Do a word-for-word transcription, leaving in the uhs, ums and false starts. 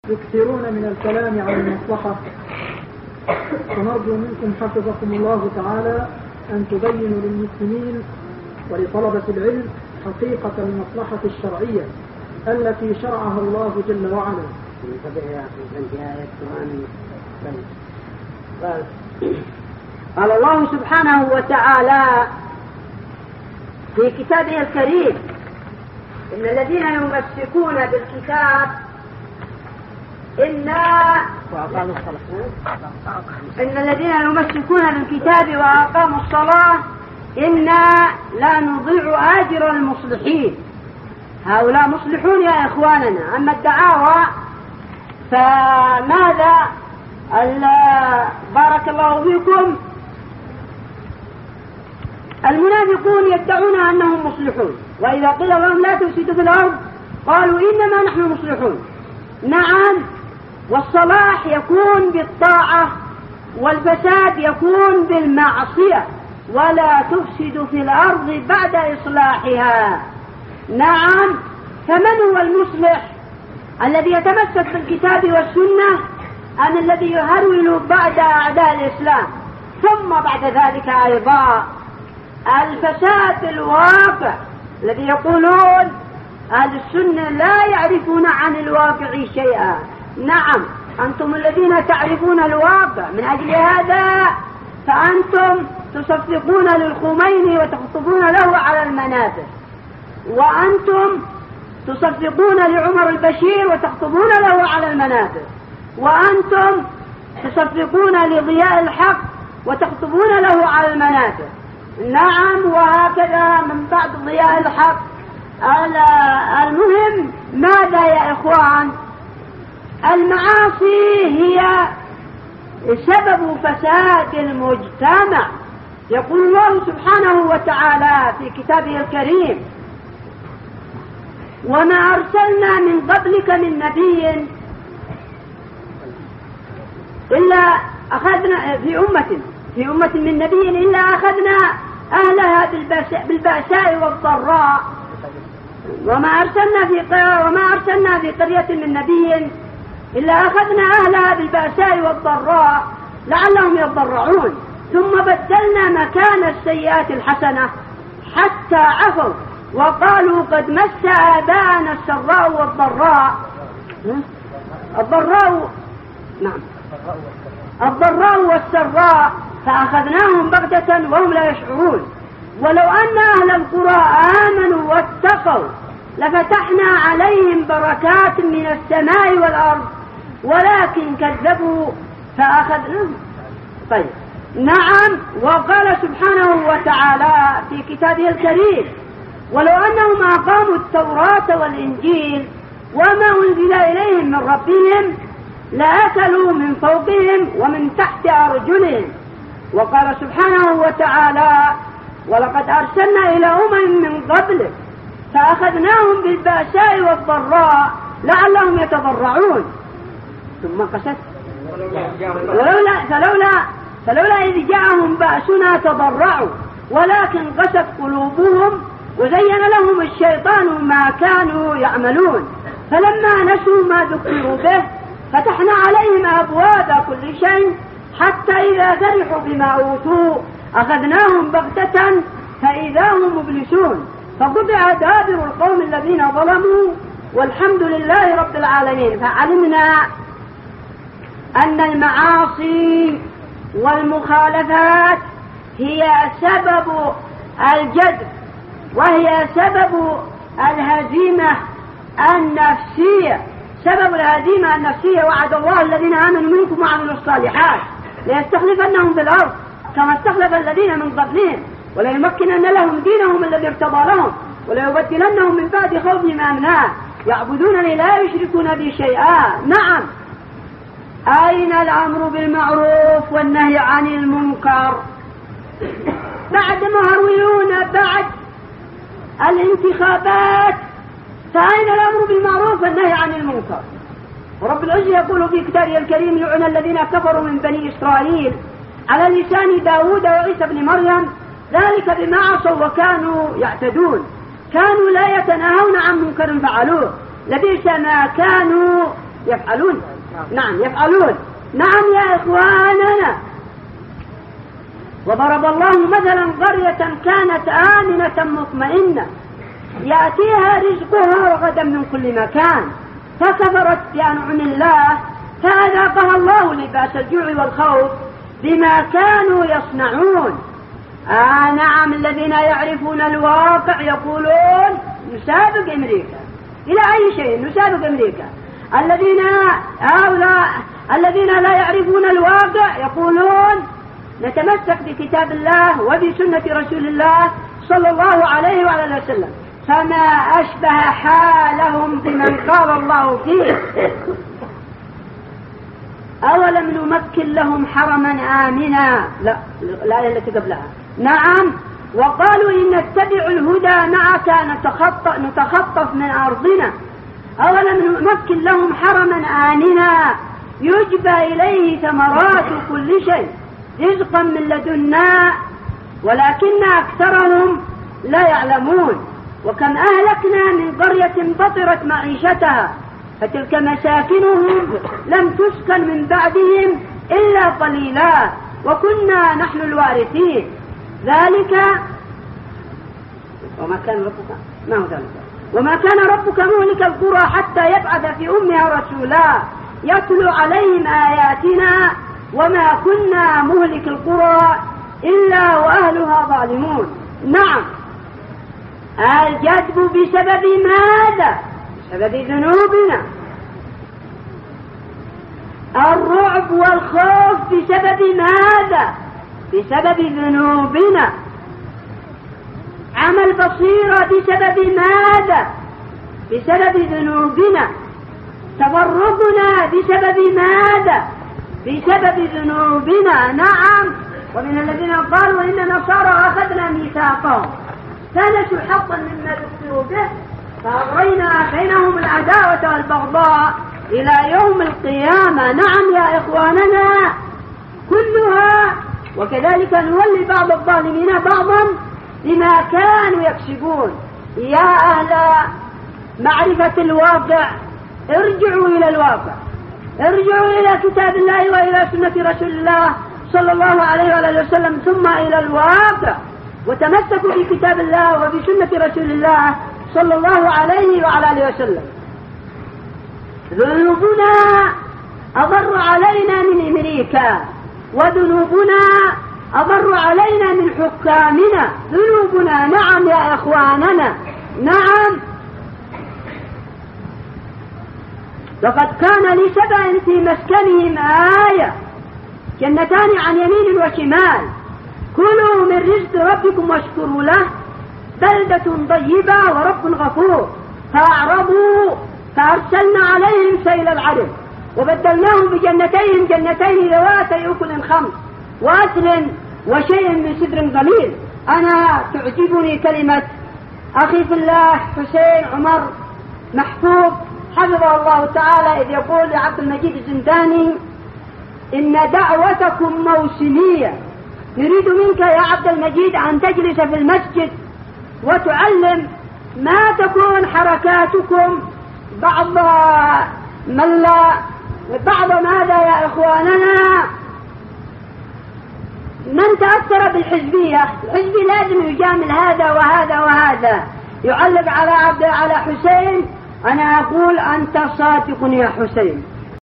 يكثرون من الكلام عن المصلحة، فنرجو منكم حفظكم الله تعالى أن تبينوا للمسلمين ولطلبة العلم حقيقة المصلحة الشرعية التي شرعها الله جل وعلا. قال الله سبحانه وتعالى في كتابه الكريم: إن الذين يمسكون بالكتاب إنا إن الذين يمسكون بالكتاب وأقاموا الصلاة إنا لا نضيع أجر المصلحين. هؤلاء مصلحون يا إخواننا. أما الدعاوى فماذا؟ بارك الله فيكم، المنافقون يدعون أنهم مصلحون، وإذا قيل لهم لا تفسدوا في الأرض قالوا إنما نحن مصلحون. نعم، والصلاح يكون بالطاعة والفساد يكون بالمعصية، ولا تفسد في الأرض بعد إصلاحها. نعم، فمن هو المصلح؟ الذي يتمسك بالكتاب والسنة أم الذي يهرول بعد أعداء الإسلام؟ ثم بعد ذلك أيضا الفساد الواقع الذي يقولون أهل السنة لا يعرفون عن الواقع شيئا. نعم، أنتم الذين تعرفون الواقع، من أجل هذا فأنتم تصفقون للخميني وتخطبون له على المنابر، وأنتم تصفقون لعمر البشير وتخطبون له على المنابر، وأنتم تصفقون لضياء الحق وتخطبون له على المنابر. نعم، وهكذا من بعد ضياء الحق. المهم ماذا يا إخوان؟ المعاصي هي سبب فساد المجتمع. يقول الله سبحانه وتعالى في كتابه الكريم: وما أرسلنا من قبلك من نبي إلا أخذنا في أمة في أمة من نبي إلا أخذنا أهلها بالبأساء والضراء. وما أرسلنا في وما أرسلنا في قرية من نبي إلا أخذنا أهلها بالبأساء والضراء لعلهم يضرعون ثم بدلنا مكان السيئات الحسنة حتى عفوا وقالوا قد مس آباءنا السراء والضراء. الضراء نعم الضراء والسراء فأخذناهم بغتة وهم لا يشعرون. ولو أن أهل القرى آمنوا واتقوا لفتحنا عليهم بركات من السماء والأرض ولكن كذبوا فأخذناهم. طيب نعم. وقال سبحانه وتعالى في كتابه الكريم: ولو أنهم أقاموا التوراة والإنجيل وما أنزل إليهم من ربهم لأكلوا من فوقهم ومن تحت أرجلهم. وقال سبحانه وتعالى: ولقد أرسلنا إلى أمم من قبلك فأخذناهم بالبأساء والضراء لعلهم يتضرعون. ثم قست ولولا فلولا فلولا إذ جاءهم بأسنا تضرعوا ولكن قست قلوبهم وزين لهم الشيطان ما كانوا يعملون فلما نسوا ما ذكروا به فتحنا عليهم أبواب كل شيء حتى إذا فرحوا بما أوتوا أخذناهم بغتة فإذا هم مبلسون فقطع دابر القوم الذين ظلموا والحمد لله رب العالمين. فعلمنا أن المعاصي والمخالفات هي سبب الجد وهي سبب الهزيمة النفسية. سبب الهزيمة النفسية: وعد الله الذين آمنوا منكم وعملوا الصالحات ليستخلفنهم في الأرض كما استخلف الذين من قبلهم وليمكنن لهم دينهم الذي ارتضى لهم وليبدلنهم من بعد خوفهم أمنا يعبدونني لا يشركون بي شيئا. نعم، أين الأمر بالمعروف والنهي عن المنكر؟ بعد مهرولون بعد الانتخابات فأين الأمر بالمعروف والنهي عن المنكر؟ ورب العزة يقول في كتابه الكريم: لعن الذين كفروا من بني إسرائيل على لسان داود وعيسى بن مريم ذلك بما عصوا وكانوا يعتدون كانوا لا يتناهون عن منكر فعلوه لبئس ما كانوا يفعلون. نعم يفعلون. نعم يا إخواننا. وضرب الله مثلا قرية كانت آمنة مطمئنة يأتيها رزقها رغدا من كل مكان فكفرت بأنعم الله فأذاقها الله لباس الجوع والخوف بما كانوا يصنعون. آه نعم الذين يعرفون الواقع يقولون نسابق أمريكا إلى أي شيء، نسابق أمريكا. الذين هؤلاء الذين لا يعرفون الواقع يقولون نتمسك بكتاب الله وبسنة رسول الله صلى الله عليه وعلى وسلم. فما أشبه حالهم بمن قال الله فيه أولم نمكن لهم حرما آمنا. لا الآية التي قبلها. نعم وقالوا إن نتبع الهدى معك نتخطف, نتخطف من أرضنا أولم نمكن لهم حرما آمنا يجبى إليه ثمرات كل شيء رزقا من لدنا ولكن أكثرهم لا يعلمون. وكم أهلكنا من قرية بطرت معيشتها فتلك مساكنهم لم تسكن من بعدهم إلا قليلا وكنا نحن الوارثين. ذلك وما كان ربك ما هو ذلك وما كان ربك مهلك القرى حتى يبعث في أمها رسولا يتلو عليهم آياتنا وما كنا مهلك القرى إلا وأهلها ظالمون. نعم الجذب بسبب ماذا؟ بسبب ذنوبنا. الرعب والخوف بسبب ماذا؟ بسبب ذنوبنا. عمى البصيرة بسبب ماذا؟ بسبب ذنوبنا. تفرقنا بسبب ماذا؟ بسبب ذنوبنا. نعم ومن الذين قالوا إن نصارى أخذنا ميثاقهم فنسوا حقا مما ذكروا به فأغرينا بينهم العداوة والبغضاء إلى يوم القيامة. نعم يا إخواننا كلها وكذلك نولي بعض الظالمين بعضا بما كانوا يكسبون. يا أهل معرفة الواقع ارجعوا إلى الواقع، ارجعوا إلى كتاب الله وإلى سنة رسول الله صلى الله عليه وآله وسلم ثم إلى الواقع وتمسكوا بكتاب الله وبسنة رسول الله صلى الله عليه وعلى آله وسلم. ذنوبنا أضر علينا من أمريكا وذنوبنا أضر علينا من حكامنا. ذنوبنا نعم يا إخواننا. نعم لقد كان لسبع في مسكنهم آية جنتان عن يمين وشمال كلوا من رزق ربكم واشكروا له بلدة طيبة ورب غفور. فأعرضوا فأرسلنا عليهم سيل العرم وبدلناهم بجنتين جنتين ذواتي أكل خمس وأثل وشيء من سدر قليل. أنا تعجبني كلمة أخي في الله حسين عمر محفوظ حفظه الله تعالى إذ يقول لعبد المجيد الزنداني إن دعوتكم موسمية. نريد منك يا عبد المجيد أن تجلس في المسجد وتعلم ما تكون حركاتكم بعض من لا بعض ماذا يا إخواننا من تأثر بالحزبية. الحزبي لازم يجامل هذا وهذا وهذا يعلق على عبد على حسين. أنا أقول أنت صادق يا حسين